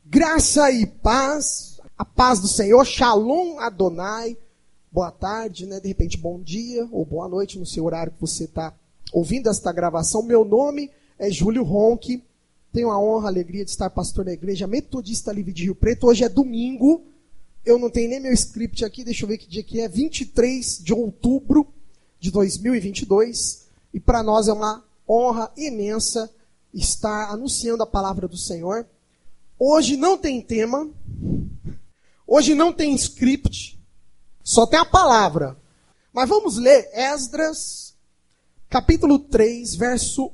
Graça e paz, a paz do Senhor, Shalom Adonai. Boa tarde, né? De repente bom dia ou boa noite no seu horário que você está ouvindo esta gravação. Meu nome é Júlio Ronque, tenho a honra, a alegria de estar pastor da Igreja Metodista Livre de Rio Preto. Hoje é domingo, eu não tenho nem meu script aqui, deixa eu ver que dia que é, 23 de outubro de 2022. E para nós é uma honra imensa estar anunciando a palavra do Senhor. Hoje não tem tema, hoje não tem script, só tem a palavra. Mas vamos ler Esdras, capítulo 3, verso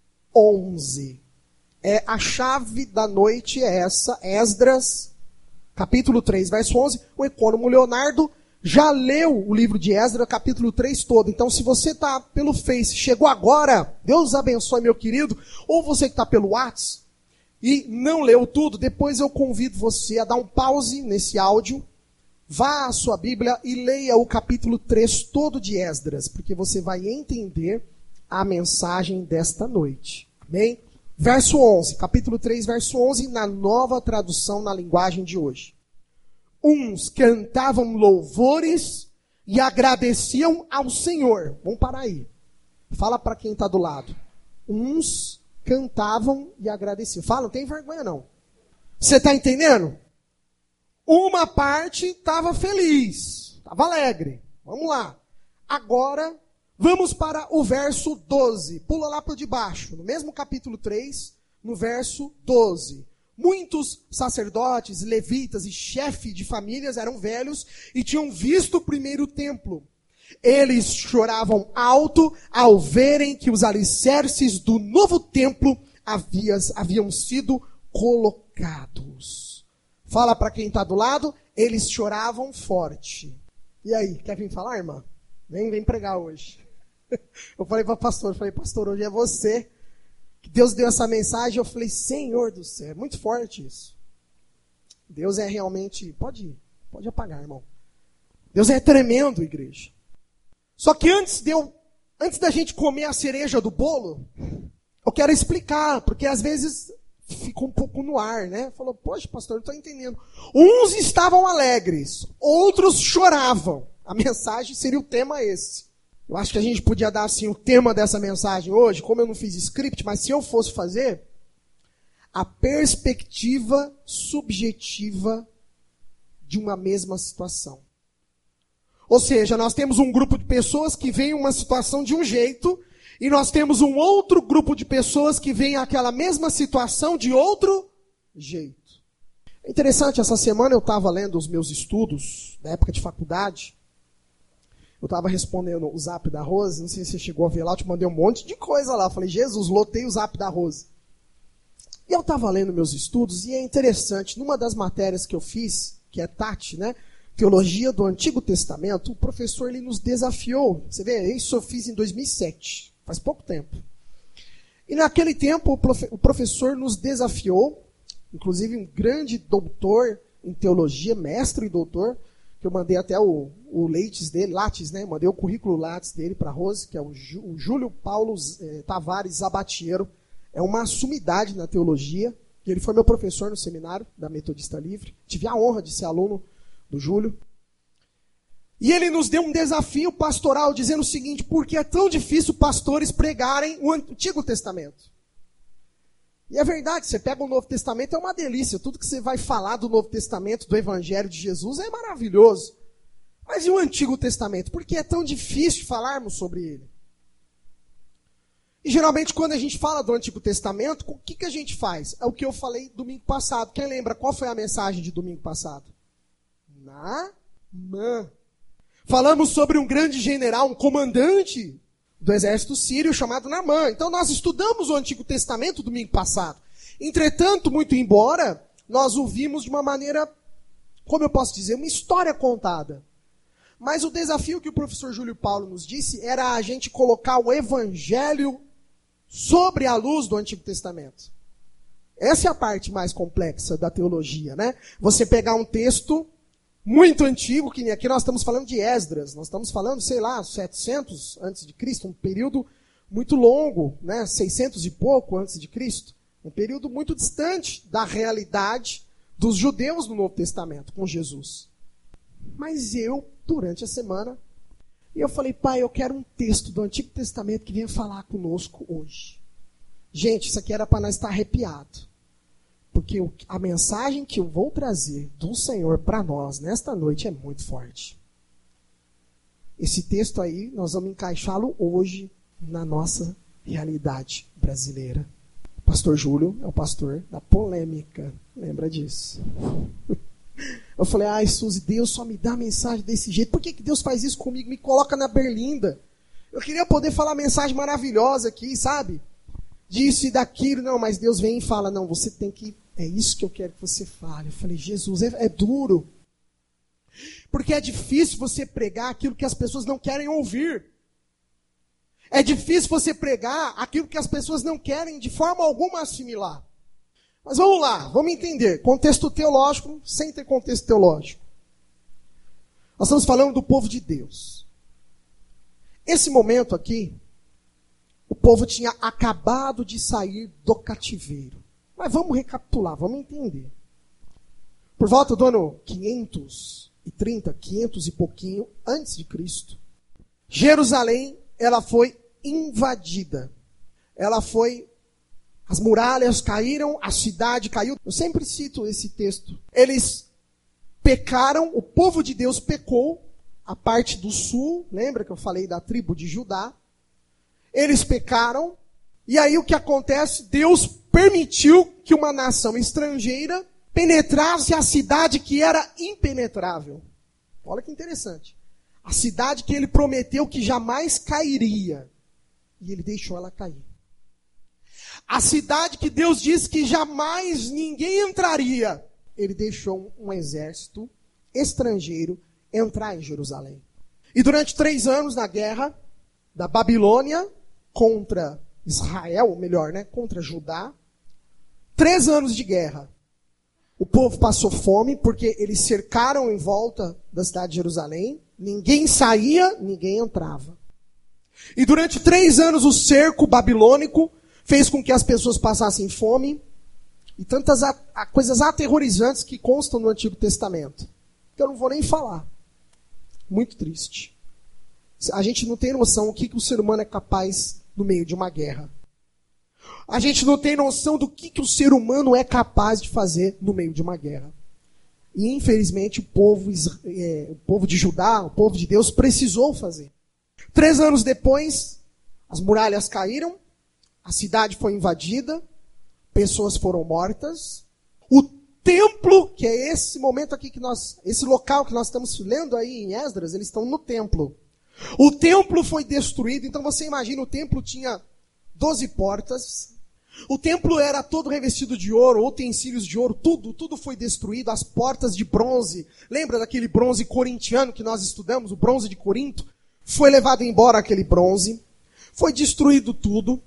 11. A chave da noite é essa, Esdras, capítulo 3, verso 11. O econômico Leonardo já leu o livro de Esdras, capítulo 3 todo. Então, se você está pelo Face, chegou agora, Deus abençoe, meu querido. Ou você que está pelo WhatsApp e não leu tudo, depois eu convido você a dar um pause nesse áudio, vá à sua Bíblia e leia o capítulo 3 todo de Esdras, porque você vai entender a mensagem desta noite. Amém? Verso 11, capítulo 3, verso 11, na nova tradução na linguagem de hoje. Uns cantavam louvores e agradeciam ao Senhor. Vamos parar aí. Fala para quem está do lado. Uns cantavam e agradeciam. Fala, não tem vergonha não. Você está entendendo? Uma parte estava feliz, estava alegre. Vamos lá. Agora, vamos para o verso 12. Pula lá por debaixo, no mesmo capítulo 3, no verso 12. Muitos sacerdotes, levitas e chefes de famílias eram velhos e tinham visto o primeiro templo. Eles choravam alto ao verem que os alicerces do novo templo haviam sido colocados. Fala para quem está do lado, eles choravam forte. E aí, quer vir falar, irmã? Vem pregar hoje. Eu falei para pastor, hoje é você. Que Deus deu essa mensagem, eu falei, Senhor do céu, é muito forte isso. Deus é realmente, pode apagar, irmão. Deus é tremendo, igreja. Só que antes da gente comer a cereja do bolo, eu quero explicar, porque às vezes fica um pouco no ar, né? Falou, poxa, pastor, não estou entendendo. Uns estavam alegres, outros choravam. A mensagem seria o tema esse. Eu acho que a gente podia dar assim o tema dessa mensagem hoje, como eu não fiz script, mas se eu fosse fazer, a perspectiva subjetiva de uma mesma situação. Ou seja, nós temos um grupo de pessoas que veem uma situação de um jeito, e nós temos um outro grupo de pessoas que veem aquela mesma situação de outro jeito. É interessante, essa semana eu estava lendo os meus estudos, na época de faculdade. Eu estava respondendo o zap da Rose, não sei se você chegou a ver lá, eu te mandei um monte de coisa lá. Eu falei, Jesus, lotei o zap da Rose. E eu estava lendo meus estudos, e é interessante, numa das matérias que eu fiz, que é Tati, né? Teologia do Antigo Testamento, o professor ele nos desafiou. Você vê, isso eu fiz em 2007, faz pouco tempo. E naquele tempo o professor nos desafiou, inclusive um grande doutor em teologia, mestre e doutor, que eu mandei até o Lattes, né? Mandei o currículo Lattes dele para a Rose, que é o Júlio Paulo Tavares Zabatiero. É uma sumidade na teologia. E ele foi meu professor no seminário da Metodista Livre. Tive a honra de ser aluno do Júlio. E ele nos deu um desafio pastoral dizendo o seguinte, por que é tão difícil pastores pregarem o Antigo Testamento? E é verdade, você pega o Novo Testamento, é uma delícia. Tudo que você vai falar do Novo Testamento, do Evangelho de Jesus, é maravilhoso. Mas e o Antigo Testamento? Por que é tão difícil falarmos sobre ele? E geralmente quando a gente fala do Antigo Testamento, o que a gente faz? É o que eu falei domingo passado. Quem lembra qual foi a mensagem de domingo passado? Naamã. Falamos sobre um grande general, um comandante do exército sírio chamado Naamã. Então nós estudamos o Antigo Testamento domingo passado. Entretanto, muito embora, nós o vimos de uma maneira, como eu posso dizer, uma história contada. Mas o desafio que o professor Júlio Paulo nos disse era a gente colocar o Evangelho sobre a luz do Antigo Testamento. Essa é a parte mais complexa da teologia, né? Você pegar um texto muito antigo, que aqui nós estamos falando de Esdras, nós estamos falando, 700 antes de Cristo, um período muito longo, né? 600 e pouco antes de Cristo, um período muito distante da realidade dos judeus do Novo Testamento com Jesus. Mas eu, durante a semana, eu falei, pai, eu quero um texto do Antigo Testamento que venha falar conosco hoje. Gente, isso aqui era para nós estar arrepiado. Porque a mensagem que eu vou trazer do Senhor para nós nesta noite é muito forte. Esse texto aí, nós vamos encaixá-lo hoje na nossa realidade brasileira. O pastor Júlio é o pastor da polêmica. Lembra disso? Eu falei, ai, Suzy, Deus só me dá mensagem desse jeito. Por que Deus faz isso comigo? Me coloca na berlinda. Eu queria poder falar mensagem maravilhosa aqui, sabe? Disso e daquilo. Não, mas Deus vem e fala, não, você tem que... É isso que eu quero que você fale. Eu falei, Jesus, é duro. Porque é difícil você pregar aquilo que as pessoas não querem ouvir. É difícil você pregar aquilo que as pessoas não querem de forma alguma assimilar. Mas vamos lá, vamos entender. Contexto teológico, sem ter contexto teológico. Nós estamos falando do povo de Deus. Esse momento aqui, o povo tinha acabado de sair do cativeiro. Mas vamos recapitular, vamos entender. Por volta do ano 530, 500 e pouquinho, antes de Cristo, Jerusalém, ela foi invadida. As muralhas caíram, a cidade caiu. Eu sempre cito esse texto. Eles pecaram, o povo de Deus pecou, a parte do sul, lembra que eu falei da tribo de Judá? Eles pecaram, e aí o que acontece? Deus permitiu que uma nação estrangeira penetrasse a cidade que era impenetrável. Olha que interessante. A cidade que ele prometeu que jamais cairia. E ele deixou ela cair. A cidade que Deus disse que jamais ninguém entraria. Ele deixou um exército estrangeiro entrar em Jerusalém. E durante 3 anos na guerra da Babilônia contra Israel, ou melhor, contra Judá. 3 anos de guerra. O povo passou fome porque eles cercaram em volta da cidade de Jerusalém. Ninguém saía, ninguém entrava. E durante 3 anos o cerco babilônico fez com que as pessoas passassem fome. E tantas coisas aterrorizantes que constam no Antigo Testamento. Que eu não vou nem falar. Muito triste. A gente não tem noção do que o ser humano é capaz no meio de uma guerra. A gente não tem noção do que o ser humano é capaz de fazer no meio de uma guerra. E, infelizmente, o povo de Judá, o povo de Deus, precisou fazer. 3 anos depois, as muralhas caíram, a cidade foi invadida, pessoas foram mortas. O templo, que é esse momento aqui esse local que nós estamos lendo aí em Esdras, eles estão no templo. O templo foi destruído, então você imagina, o templo tinha 12 portas. O templo era todo revestido de ouro, utensílios de ouro, tudo foi destruído, as portas de bronze. Lembra daquele bronze corintiano que nós estudamos, o bronze de Corinto? Foi levado embora aquele bronze, foi destruído tudo.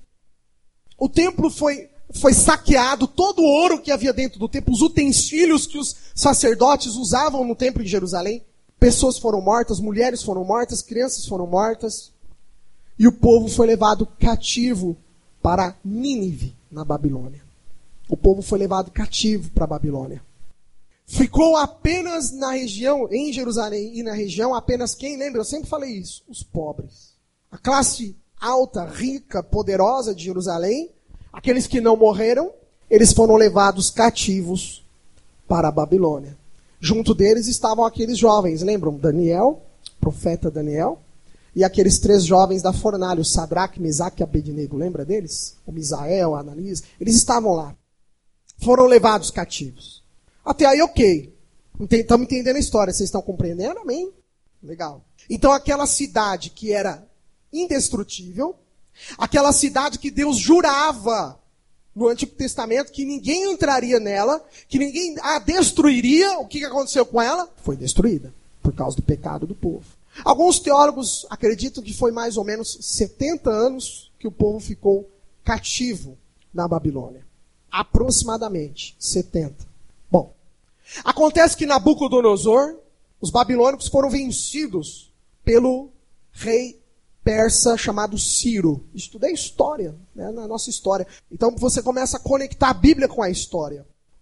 O templo foi saqueado, todo o ouro que havia dentro do templo, os utensílios que os sacerdotes usavam no templo de Jerusalém. Pessoas foram mortas, mulheres foram mortas, crianças foram mortas. E o povo foi levado cativo para Nínive, na Babilônia. O povo foi levado cativo para a Babilônia. Ficou apenas na região, em Jerusalém e na região, apenas quem lembra? Eu sempre falei isso, os pobres. A classe alta, rica, poderosa de Jerusalém, aqueles que não morreram, eles foram levados cativos para a Babilônia. Junto deles estavam aqueles jovens, lembram? Daniel, profeta Daniel, e aqueles 3 jovens da fornalha, o Sadraque, Mesaque e Abednego, lembra deles? O Misael, a Ananias, eles estavam lá. Foram levados cativos. Até aí, ok. Estamos entendendo a história, vocês estão compreendendo? Amém? Legal. Então aquela cidade que era indestrutível, aquela cidade que Deus jurava no Antigo Testamento que ninguém entraria nela, que ninguém a destruiria, o que aconteceu com ela? Foi destruída, por causa do pecado do povo. Alguns teólogos acreditam que foi mais ou menos 70 anos que o povo ficou cativo na Babilônia. Aproximadamente 70. Bom, acontece que Nabucodonosor, os babilônicos foram vencidos pelo rei persa chamado Ciro. Estudei história, na nossa história. Então você começa a conectar a Bíblia com a história.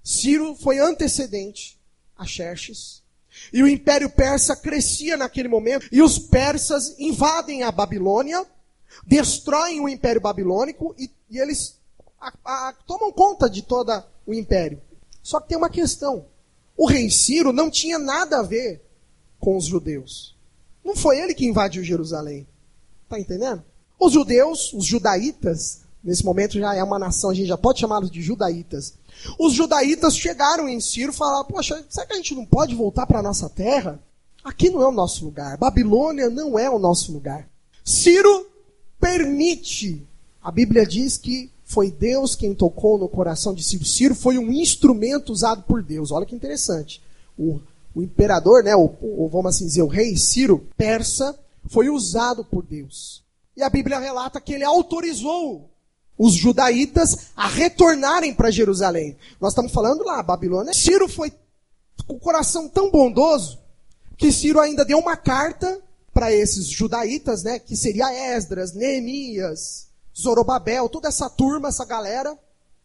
Ciro foi antecedente a Xerxes. E o Império Persa crescia naquele momento. E os persas invadem a Babilônia, destroem o Império Babilônico e eles tomam conta de todo o Império. Só que tem uma questão. O rei Ciro não tinha nada a ver com os judeus. Não foi ele que invadiu Jerusalém. Está entendendo? Os judeus, os judaítas, nesse momento já é uma nação, a gente já pode chamá-los de judaítas. Os judaítas chegaram em Ciro e falaram, poxa, será que a gente não pode voltar para a nossa terra? Aqui não é o nosso lugar. Babilônia não é o nosso lugar. Ciro permite. A Bíblia diz que foi Deus quem tocou no coração de Ciro. Ciro foi um instrumento usado por Deus. Olha que interessante. O imperador, né, ou vamos assim dizer, o rei Ciro, persa, foi usado por Deus. E a Bíblia relata que ele autorizou os judaítas a retornarem para Jerusalém. Nós estamos falando lá, Babilônia. Ciro foi com o coração tão bondoso que Ciro ainda deu uma carta para esses judaítas, né, que seria Esdras, Neemias, Zorobabel, toda essa turma, essa galera.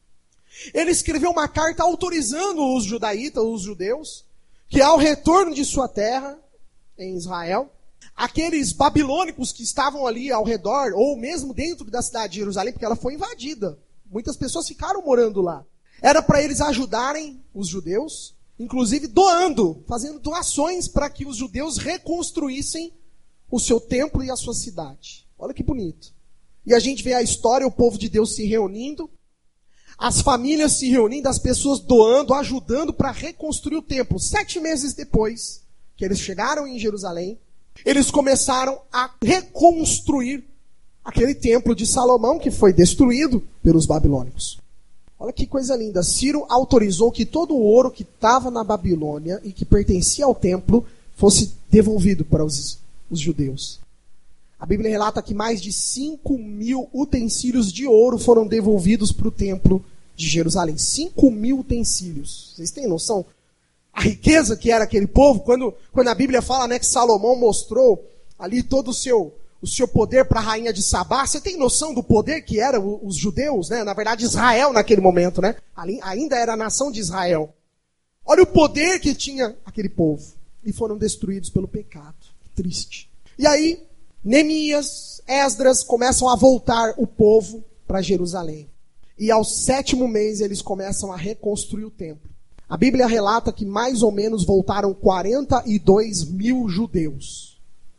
Ele escreveu uma carta autorizando os judaítas, os judeus, que ao retorno de sua terra, em Israel, aqueles babilônicos que estavam ali ao redor, ou mesmo dentro da cidade de Jerusalém, porque ela foi invadida. Muitas pessoas ficaram morando lá. Era para eles ajudarem os judeus, inclusive doando, fazendo doações para que os judeus reconstruíssem o seu templo e a sua cidade. Olha que bonito. E a gente vê a história, o povo de Deus se reunindo, as famílias se reunindo, as pessoas doando, ajudando para reconstruir o templo. 7 meses depois que eles chegaram em Jerusalém, eles começaram a reconstruir aquele templo de Salomão que foi destruído pelos babilônicos. Olha que coisa linda. Ciro autorizou que todo o ouro que estava na Babilônia e que pertencia ao templo fosse devolvido para os judeus. A Bíblia relata que mais de 5.000 utensílios de ouro foram devolvidos para o templo de Jerusalém. 5.000 utensílios. Vocês têm noção? A riqueza que era aquele povo, quando a Bíblia fala, né, que Salomão mostrou ali todo o seu poder para a rainha de Sabá, você tem noção do poder que eram os judeus, né? Na verdade, Israel naquele momento, né? Ali, ainda era a nação de Israel. Olha o poder que tinha aquele povo. E foram destruídos pelo pecado. Que triste. E aí, Neemias, Esdras começam a voltar o povo para Jerusalém. E ao 7º mês eles começam a reconstruir o templo. A Bíblia relata que mais ou menos voltaram 42.000 judeus.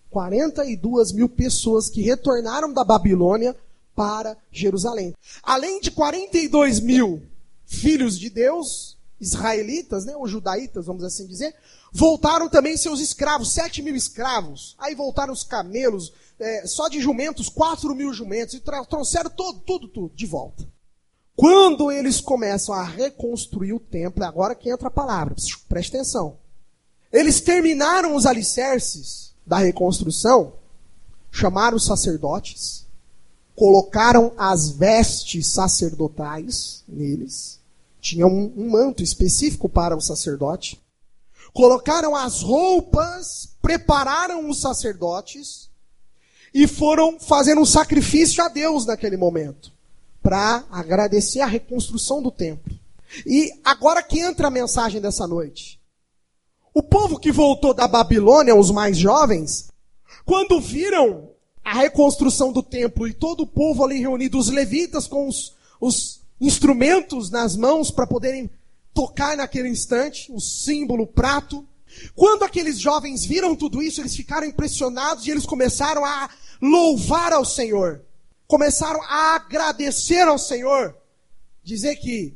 42.000 pessoas que retornaram da Babilônia para Jerusalém. Além de 42.000 filhos de Deus, israelitas, né, ou judaítas, vamos assim dizer, voltaram também seus escravos, 7.000 escravos. Aí voltaram os camelos, só de jumentos, 4.000 jumentos, e trouxeram tudo de volta. Quando eles começam a reconstruir o templo, é agora que entra a palavra, preste atenção. Eles terminaram os alicerces da reconstrução, chamaram os sacerdotes, colocaram as vestes sacerdotais neles, tinha um manto específico para o sacerdote, colocaram as roupas, prepararam os sacerdotes e foram fazendo um sacrifício a Deus naquele momento, para agradecer a reconstrução do templo. E agora que entra a mensagem dessa noite. O povo que voltou da Babilônia, os mais jovens, quando viram a reconstrução do templo e todo o povo ali reunido, os levitas com os instrumentos nas mãos para poderem tocar naquele instante, o símbolo, o prato. Quando aqueles jovens viram tudo isso, eles ficaram impressionados e eles começaram a louvar ao Senhor. Começaram a agradecer ao Senhor. Dizer que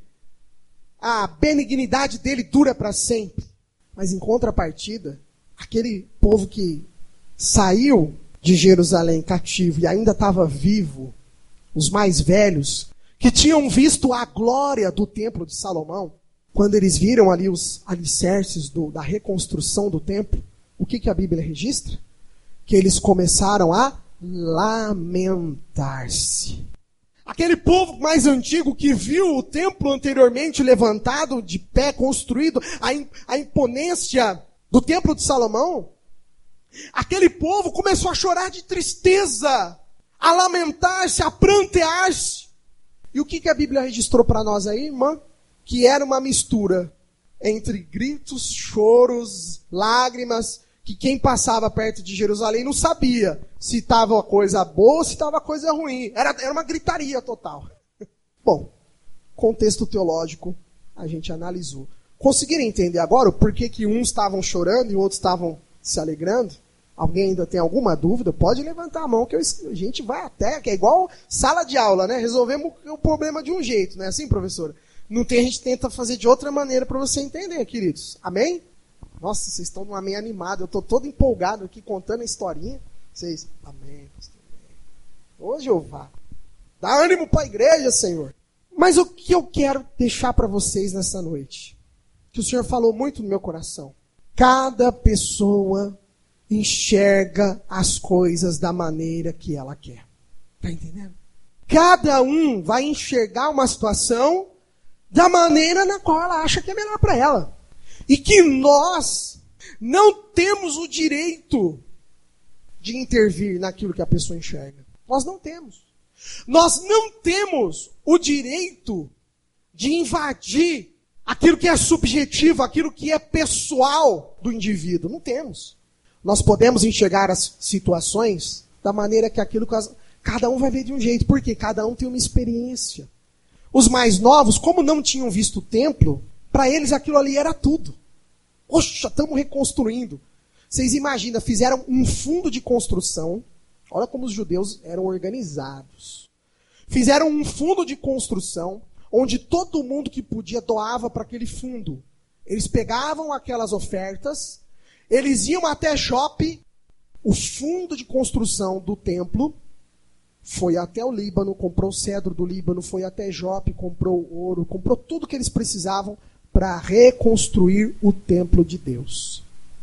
a benignidade dele dura para sempre. Mas em contrapartida, aquele povo que saiu de Jerusalém cativo e ainda estava vivo, os mais velhos, que tinham visto a glória do templo de Salomão, quando eles viram ali os alicerces da reconstrução do templo, o que a Bíblia registra? Que eles começaram a lamentar-se. Aquele povo mais antigo que viu o templo anteriormente levantado, de pé, construído, a imponência do templo de Salomão, aquele povo começou a chorar de tristeza, a lamentar-se, a prantear-se. E o que a Bíblia registrou para nós aí, irmã? que era uma mistura entre gritos, choros, lágrimas, que quem passava perto de Jerusalém não sabia se estava uma coisa boa ou se estava coisa ruim. Era uma gritaria total. Bom, contexto teológico a gente analisou. Conseguiram entender agora o porquê que uns estavam chorando e outros estavam se alegrando? Alguém ainda tem alguma dúvida? Pode levantar a mão que a gente vai até, que é igual sala de aula, né? Resolvemos o problema de um jeito, não é assim, professora? Não tem, a gente tenta fazer de outra maneira para você entender, queridos. Amém? Nossa, vocês estão num amém animado. Eu estou todo empolgado aqui contando a historinha. Vocês, amém, pastor. Ô Jeová, dá ânimo para a igreja, Senhor. Mas o que eu quero deixar para vocês nessa noite, que o Senhor falou muito no meu coração. Cada pessoa enxerga as coisas da maneira que ela quer. Está entendendo? Cada um vai enxergar uma situação da maneira na qual ela acha que é melhor para ela. E que nós não temos o direito de intervir naquilo que a pessoa enxerga. Nós não temos. Nós não temos o direito de invadir aquilo que é subjetivo, aquilo que é pessoal do indivíduo. Não temos. Nós podemos enxergar as situações da maneira que aquilo... Cada um vai ver de um jeito, porque cada um tem uma experiência. Os mais novos, como não tinham visto o templo, para eles aquilo ali era tudo. Poxa, estamos reconstruindo. Vocês imaginam, fizeram um fundo de construção. Olha como os judeus eram organizados. Fizeram um fundo de construção, onde todo mundo que podia doava para aquele fundo. Eles pegavam aquelas ofertas, eles iam até Jope, o fundo de construção do templo, foi até o Líbano, comprou o cedro do Líbano, foi até Jope, comprou ouro, comprou tudo que eles precisavam para reconstruir o templo de Deus.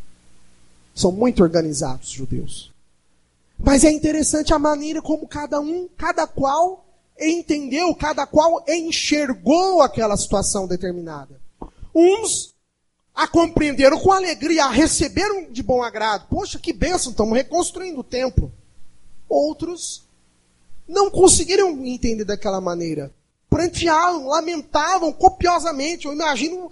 São muito organizados, os judeus. Mas é interessante a maneira como cada qual entendeu, cada qual enxergou aquela situação determinada. Uns a compreenderam com alegria, a receberam de bom agrado. Poxa, que bênção, estamos reconstruindo o templo. Outros não conseguiram entender daquela maneira. Pranteavam, lamentavam copiosamente. Eu imagino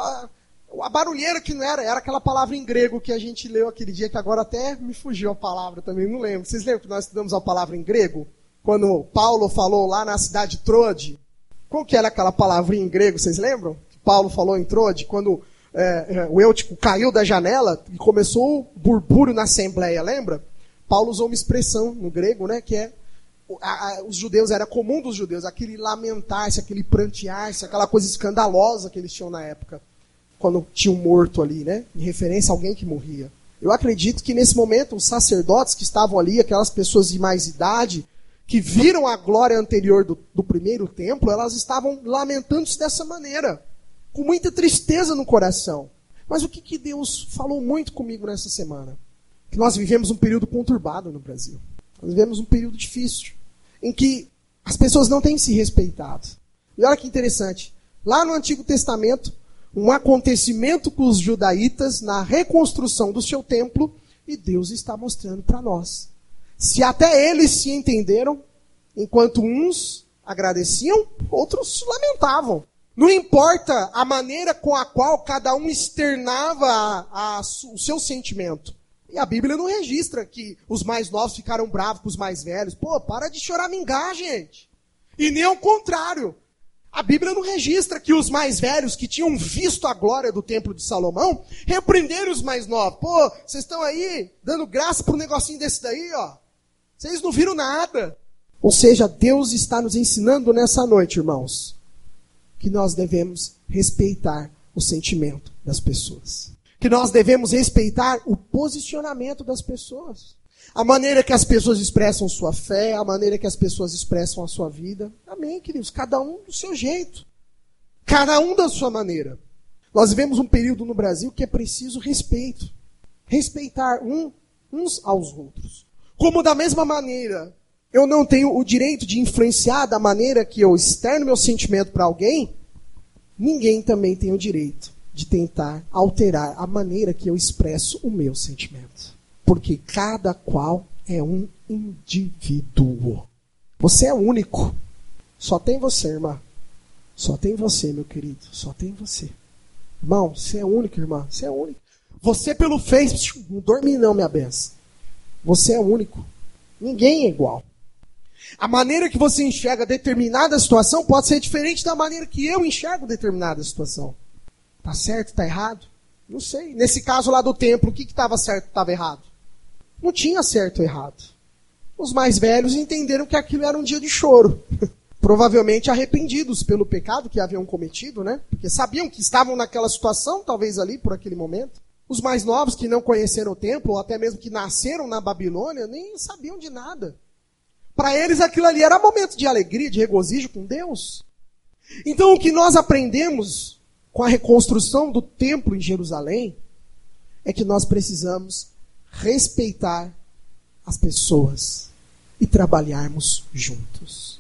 a barulheira que não era aquela palavra em grego que a gente leu aquele dia, que agora até me fugiu a palavra também, não lembro. Vocês lembram que nós estudamos a palavra em grego? Quando Paulo falou lá na cidade de Troade. Qual que era aquela palavrinha em grego, vocês lembram? Que Paulo falou em Troade, quando o Eutico caiu da janela e começou o burbúrio na assembleia, lembra? Paulo usou uma expressão no grego, né, que é os judeus, era comum dos judeus, aquele lamentar-se, aquele prantear-se, aquela coisa escandalosa que eles tinham na época, quando tinha um morto ali, né? Em referência a alguém que morria. Eu acredito que nesse momento, os sacerdotes que estavam ali, aquelas pessoas de mais idade, que viram a glória anterior do primeiro templo, elas estavam lamentando-se dessa maneira, com muita tristeza no coração. Mas o que Deus falou muito comigo nessa semana? Que nós vivemos um período conturbado no Brasil. Nós vivemos um período difícil, em que as pessoas não têm se respeitado. E olha que interessante, lá no Antigo Testamento, um acontecimento com os judaítas na reconstrução do seu templo, e Deus está mostrando para nós. Se até eles se entenderam, enquanto uns agradeciam, outros lamentavam. Não importa a maneira com a qual cada um externava o seu sentimento. E a Bíblia não registra que os mais novos ficaram bravos com os mais velhos. Pô, para de choramingar, gente. E nem ao contrário. A Bíblia não registra que os mais velhos, que tinham visto a glória do templo de Salomão, repreenderam os mais novos. Pô, vocês estão aí dando graça para um negocinho desse daí, ó. Vocês não viram nada. Ou seja, Deus está nos ensinando nessa noite, irmãos, que nós devemos respeitar o sentimento das pessoas. Que nós devemos respeitar o posicionamento das pessoas. A maneira que as pessoas expressam sua fé, a maneira que as pessoas expressam a sua vida. Amém, queridos? Cada um do seu jeito. Cada um da sua maneira. Nós vivemos um período no Brasil que é preciso respeito. Respeitar uns aos outros. Como da mesma maneira, eu não tenho o direito de influenciar da maneira que eu externo meu sentimento para alguém, ninguém também tem o direito de tentar alterar a maneira que eu expresso o meu sentimento. Porque cada qual é um indivíduo. Você é único. Só tem você, irmã. Só tem você, meu querido. Só tem você. Irmão, você é único, irmã. Você é único. Você pelo Face, não dorme não, minha benção. Você é único. Ninguém é igual. A maneira que você enxerga determinada situação pode ser diferente da maneira que eu enxergo determinada situação. Tá certo? Tá errado? Não sei. Nesse caso lá do templo, o que estava certo e estava errado? Não tinha certo ou errado. Os mais velhos entenderam que aquilo era um dia de choro. Provavelmente arrependidos pelo pecado que haviam cometido, né? Porque sabiam que estavam naquela situação, talvez ali, por aquele momento. Os mais novos que não conheceram o templo, ou até mesmo que nasceram na Babilônia, nem sabiam de nada. Para eles aquilo ali era momento de alegria, de regozijo com Deus. Então o que nós aprendemos com a reconstrução do templo em Jerusalém é que nós precisamos respeitar as pessoas e trabalharmos juntos.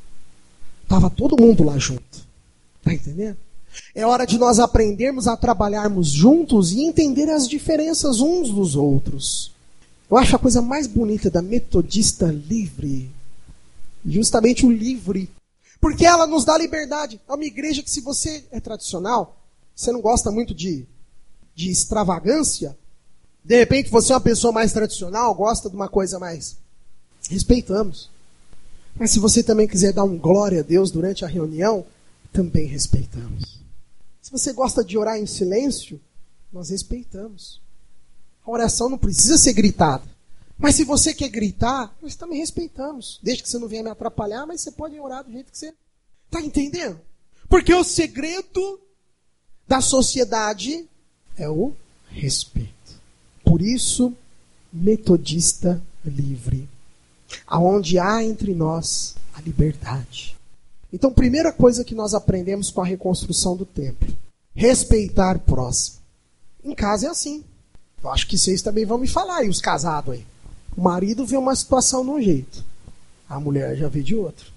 Estava todo mundo lá junto. Está entendendo? É hora de nós aprendermos a trabalharmos juntos e entender as diferenças uns dos outros. Eu acho a coisa mais bonita da Metodista Livre, justamente o livre, porque ela nos dá liberdade. É uma igreja que, se você é tradicional, você não gosta muito de extravagância, de repente você é uma pessoa mais tradicional, gosta de uma coisa mais... Respeitamos. Mas se você também quiser dar um glória a Deus durante a reunião, também respeitamos. Se você gosta de orar em silêncio, nós respeitamos. A oração não precisa ser gritada. Mas se você quer gritar, nós também respeitamos. Desde que você não venha me atrapalhar, mas você pode orar do jeito que você... Está entendendo? Porque o segredo da sociedade é o respeito. Por isso, Metodista Livre. Aonde há entre nós a liberdade. Então, primeira coisa que nós aprendemos com a reconstrução do templo: respeitar o próximo. Em casa é assim. Eu acho que vocês também vão me falar aí, os casados aí. O marido vê uma situação de um jeito, a mulher já vê de outro.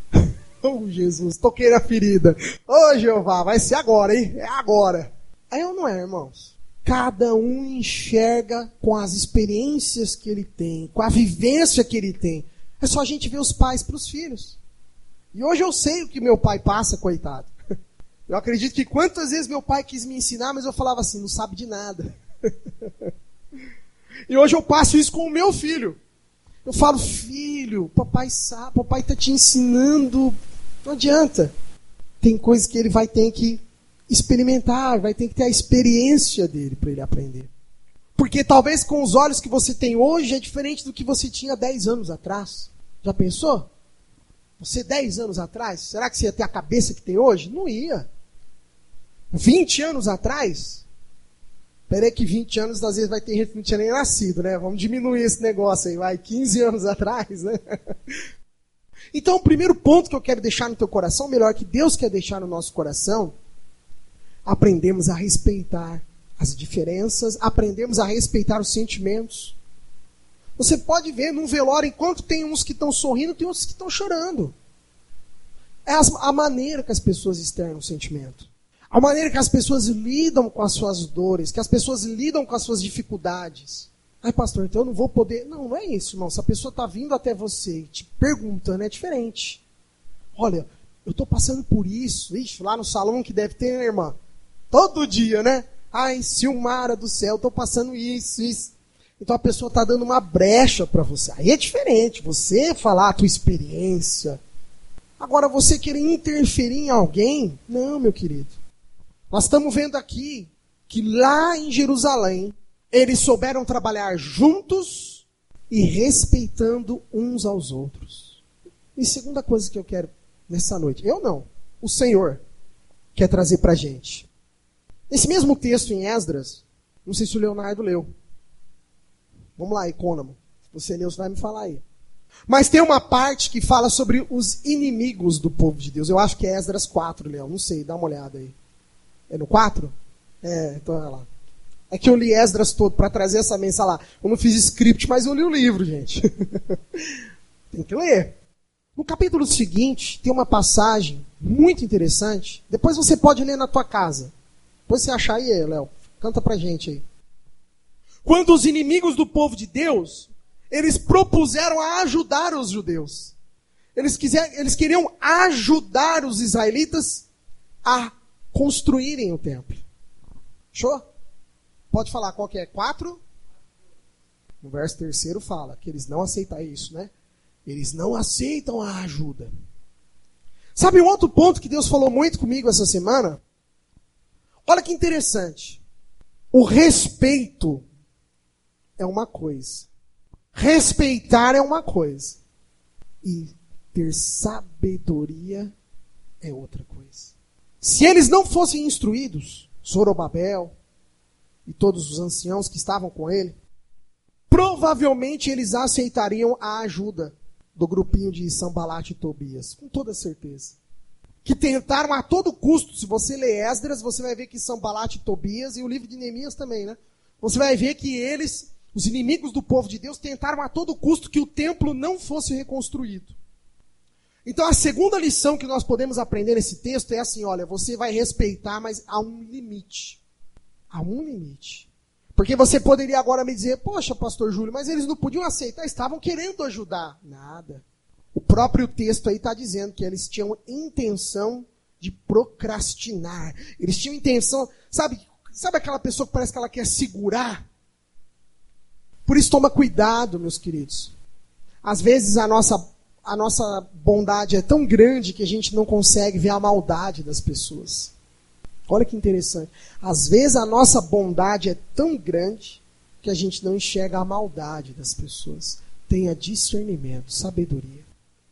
Oh, Jesus, toquei na ferida. Oh, Jeová, vai ser agora, hein? É agora. Aí ou não é, irmãos? Cada um enxerga com as experiências que ele tem, com a vivência que ele tem. É só a gente ver os pais para os filhos. E hoje eu sei o que meu pai passa, coitado. Eu acredito que quantas vezes meu pai quis me ensinar, mas eu falava assim, não sabe de nada. E hoje eu passo isso com o meu filho. Eu falo, filho, papai sabe, papai está te ensinando. Não adianta. Tem coisas que ele vai ter que experimentar, vai ter que ter a experiência dele para ele aprender. Porque talvez com os olhos que você tem hoje é diferente do que você tinha 10 anos atrás. Já pensou? Você 10 anos atrás, será que você ia ter a cabeça que tem hoje? Não ia. 20 anos atrás? Peraí que 20 anos às vezes vai ter gente que não tinha nem nascido, né? Vamos diminuir esse negócio aí, vai. 15 anos atrás, né? Então o primeiro ponto que eu quero deixar no teu coração, melhor que Deus quer deixar no nosso coração, aprendemos a respeitar as diferenças, aprendemos a respeitar os sentimentos. Você pode ver num velório, enquanto tem uns que estão sorrindo, tem outros que estão chorando. É a maneira que as pessoas externam o sentimento. A maneira que as pessoas lidam com as suas dores, que as pessoas lidam com as suas dificuldades. Ai, pastor, então eu não vou poder... Não, não é isso, irmão. Se a pessoa está vindo até você e te perguntando, é diferente. Olha, eu estou passando por isso. Ixi, lá no salão que deve ter, né, irmã? Todo dia, né? Ai, Silmara do céu, estou passando isso. Então a pessoa está dando uma brecha para você. Aí é diferente, você falar a tua experiência. Agora, você querer interferir em alguém? Não, meu querido. Nós estamos vendo aqui que lá em Jerusalém, eles souberam trabalhar juntos e respeitando uns aos outros. E segunda coisa que eu quero nessa noite, eu não, o Senhor quer trazer para a gente. Esse mesmo texto em Esdras, não sei se o Leonardo leu. Vamos lá, Ecônomo. Se você leu, você vai me falar aí. Mas tem uma parte que fala sobre os inimigos do povo de Deus. Eu acho que é Esdras 4, Leão. Não sei, dá uma olhada aí. É no 4? É, então olha lá. É que eu li Esdras todo para trazer essa mensagem lá. Eu não fiz script, mas eu li o livro, gente. Tem que ler. No capítulo seguinte, tem uma passagem muito interessante. Depois você pode ler na tua casa. Depois você achar aí, Léo. Canta pra gente aí. Quando os inimigos do povo de Deus, eles propuseram a ajudar os judeus. Eles queriam ajudar os israelitas a construírem o templo. Show? Pode falar qual que é? 4? No verso 3 fala que eles não aceitam isso, né? Eles não aceitam a ajuda. Sabe um outro ponto que Deus falou muito comigo essa semana? Olha que interessante. O respeito é uma coisa. Respeitar é uma coisa. E ter sabedoria é outra coisa. Se eles não fossem instruídos, Zorobabel e todos os anciãos que estavam com ele, provavelmente eles aceitariam a ajuda do grupinho de Sanbalat e Tobias, com toda certeza. Que tentaram a todo custo, se você ler Esdras, você vai ver que Sanbalat e Tobias, e o livro de Neemias também, né? Você vai ver que eles, os inimigos do povo de Deus, tentaram a todo custo que o templo não fosse reconstruído. Então a segunda lição que nós podemos aprender nesse texto é assim, olha, você vai respeitar, mas há um limite. Há um limite. Porque você poderia agora me dizer, poxa, pastor Júlio, mas eles não podiam aceitar, estavam querendo ajudar. Nada. O próprio texto aí está dizendo que eles tinham intenção de procrastinar. Eles tinham intenção, sabe aquela pessoa que parece que ela quer segurar? Por isso toma cuidado, meus queridos. Às vezes a nossa bondade é tão grande que a gente não consegue ver a maldade das pessoas. Olha que interessante. Às vezes a nossa bondade é tão grande que a gente não enxerga a maldade das pessoas. Tenha discernimento, sabedoria.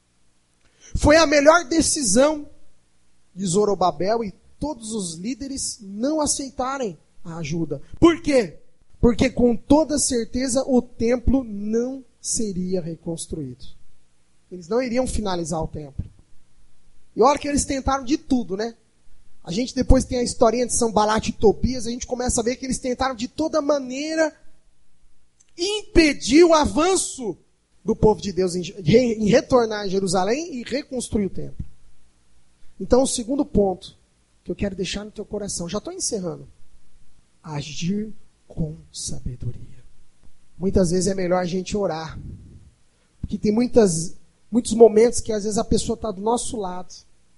Foi a melhor decisão de Zorobabel e todos os líderes não aceitarem a ajuda. Por quê? Porque com toda certeza o templo não seria reconstruído. Eles não iriam finalizar o templo. E olha que eles tentaram de tudo, né? A gente depois tem a historinha de Sanbalat e Tobias, a gente começa a ver que eles tentaram de toda maneira impedir o avanço do povo de Deus em retornar a Jerusalém e reconstruir o templo. Então o segundo ponto que eu quero deixar no teu coração, já estou encerrando. Agir com sabedoria. Muitas vezes é melhor a gente orar. Porque tem muitos momentos que às vezes a pessoa está do nosso lado.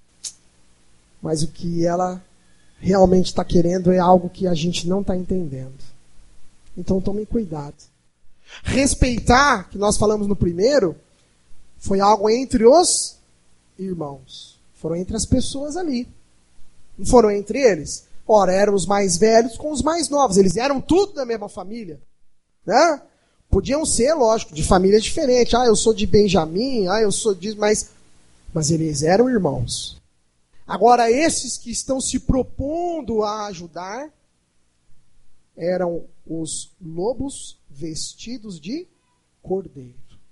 Mas o que ela realmente está querendo é algo que a gente não está entendendo. Então tome cuidado. Respeitar, que nós falamos no primeiro, foi algo entre os irmãos. Foram entre as pessoas ali. Não foram entre eles. Ora, eram os mais velhos com os mais novos. Eles eram tudo da mesma família. Né? Podiam ser, lógico, de famílias diferentes. Eu sou de Benjamim, eu sou de... Mas eles eram irmãos. Agora, esses que estão se propondo a ajudar eram os lobos vestidos de cordeiro.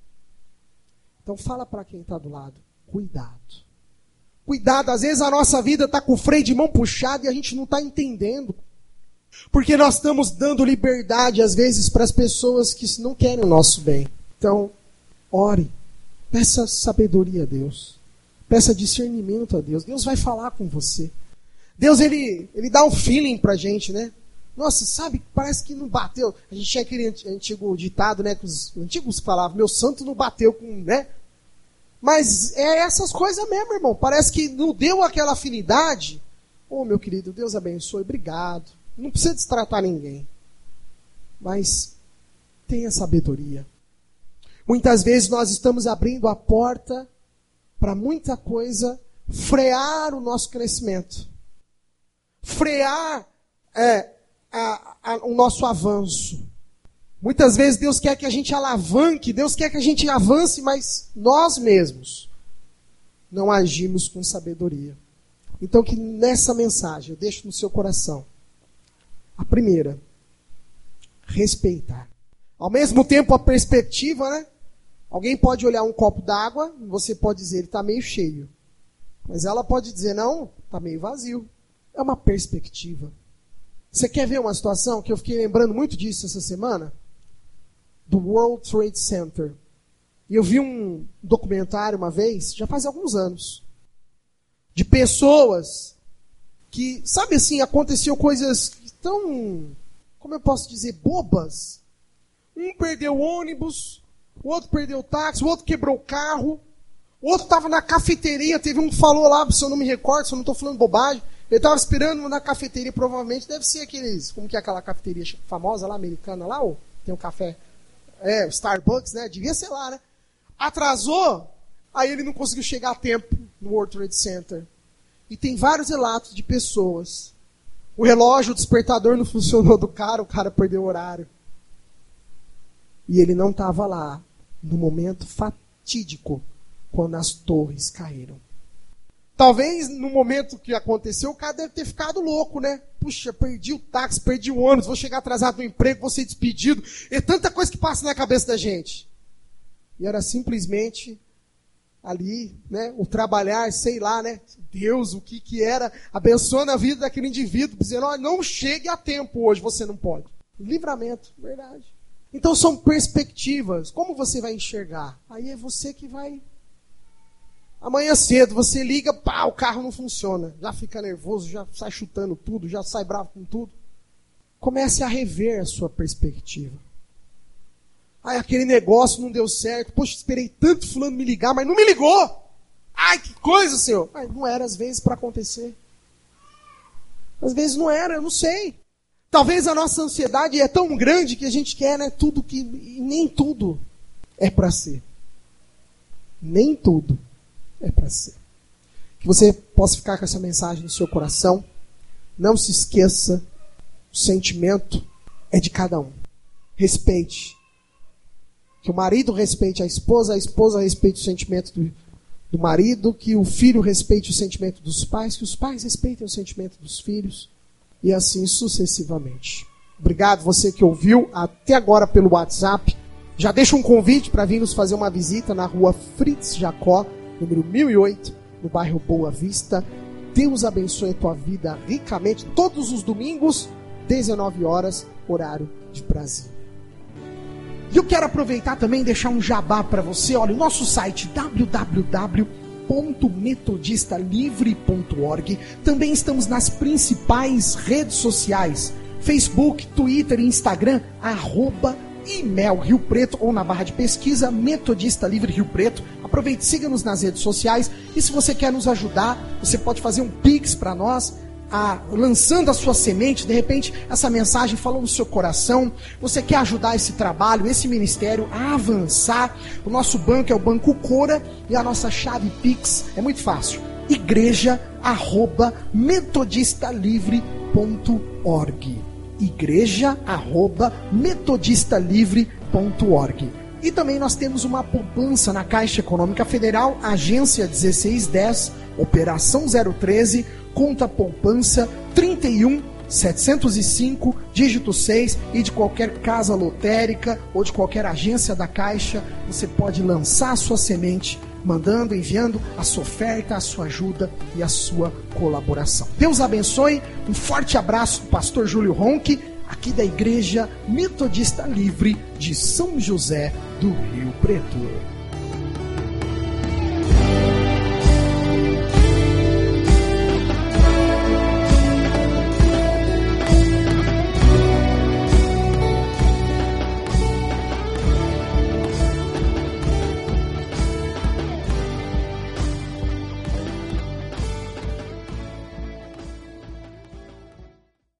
Então fala para quem está do lado, cuidado. Cuidado, às vezes a nossa vida está com o freio de mão puxado e a gente não está entendendo. Porque nós estamos dando liberdade, às vezes, para as pessoas que não querem o nosso bem. Então, ore, peça sabedoria a Deus. Peça discernimento a Deus. Deus vai falar com você. Deus, ele dá um feeling pra gente, né? Nossa, sabe, parece que não bateu. A gente tinha aquele antigo ditado, né? Que os antigos falavam, meu santo não bateu com, né? Mas é essas coisas mesmo, irmão. Parece que não deu aquela afinidade. Meu querido, Deus abençoe, obrigado. Não precisa destratar ninguém. Mas tenha sabedoria. Muitas vezes nós estamos abrindo a porta para muita coisa frear o nosso crescimento. Frear o nosso avanço. Muitas vezes Deus quer que a gente alavanque, Deus quer que a gente avance, mas nós mesmos não agimos com sabedoria. Então que nessa mensagem eu deixo no seu coração. A primeira, respeitar. Ao mesmo tempo a perspectiva, né? Alguém pode olhar um copo d'água, você pode dizer, ele está meio cheio. Mas ela pode dizer, não, está meio vazio. É uma perspectiva. Você quer ver uma situação que eu fiquei lembrando muito disso essa semana? Do World Trade Center. E eu vi um documentário uma vez, já faz alguns anos, de pessoas que, sabe assim, aconteciam coisas tão, como eu posso dizer, bobas. Um perdeu o ônibus, o outro perdeu o táxi, o outro quebrou o carro, o outro estava na cafeteria, teve um que falou lá, se eu não me recordo, se eu não estou falando bobagem, Ele estava esperando na cafeteria, provavelmente deve ser aqueles, como que é aquela cafeteria famosa lá, americana lá, ou tem um café, o Starbucks, né? Devia ser lá, né? Atrasou, aí ele não conseguiu chegar a tempo no World Trade Center. E tem vários relatos de pessoas. O relógio, o despertador não funcionou do cara, o cara perdeu o horário. E ele não estava lá no momento fatídico, quando as torres caíram. Talvez no momento que aconteceu, o cara deve ter ficado louco, né? Puxa, perdi o táxi, perdi o ônibus, vou chegar atrasado no emprego, vou ser despedido. É tanta coisa que passa na cabeça da gente. E era simplesmente ali, né? O trabalhar, sei lá, né? Deus, o que era, abençoando a vida daquele indivíduo, dizendo, olha, não chegue a tempo hoje, você não pode. Livramento, verdade. Então são perspectivas. Como você vai enxergar? Aí é você que vai... Amanhã cedo, você liga, pá, o carro não funciona. Já fica nervoso, já sai chutando tudo, já sai bravo com tudo. Comece a rever a sua perspectiva. Ai, aquele negócio não deu certo. Poxa, esperei tanto fulano me ligar, mas não me ligou. Ai, que coisa, Senhor. Mas não era às vezes para acontecer. Às vezes não era, eu não sei. Talvez a nossa ansiedade é tão grande que a gente quer, né, tudo que... E nem tudo é para ser. Nem tudo é para ser. Que você possa ficar com essa mensagem no seu coração. Não se esqueça, o sentimento é de cada um. Respeite. Que o marido respeite a esposa respeite o sentimento do marido, que o filho respeite o sentimento dos pais, que os pais respeitem o sentimento dos filhos, e assim sucessivamente. Obrigado você que ouviu até agora pelo WhatsApp. Já deixa um convite para vir nos fazer uma visita na rua Fritz Jacó, número 1008, no bairro Boa Vista. Deus abençoe a tua vida ricamente, todos os domingos, 19 horas, horário de Brasília. E eu quero aproveitar também e deixar um jabá para você. Olha, o nosso site www.metodistalivre.org. Também estamos nas principais redes sociais: Facebook, Twitter e Instagram, @IMEL Rio Preto, ou na barra de pesquisa Metodista Livre Rio Preto. Aproveite, siga-nos nas redes sociais. E se você quer nos ajudar, você pode fazer um Pix para nós, lançando a sua semente. De repente essa mensagem falou no seu coração, você quer ajudar esse trabalho, esse ministério a avançar. O nosso banco é o Banco Cora, e a nossa chave Pix é muito fácil: igreja@metodistalivre.org. igreja@metodistalivre.org. E também nós temos uma poupança na Caixa Econômica Federal, agência 1610, operação 013, conta poupança 31705, dígito 6, e de qualquer casa lotérica ou de qualquer agência da Caixa, você pode lançar a sua semente, enviando a sua oferta, a sua ajuda e a sua colaboração. Deus abençoe, um forte abraço do pastor Júlio Ronque, aqui da Igreja Metodista Livre de São José do Rio Preto.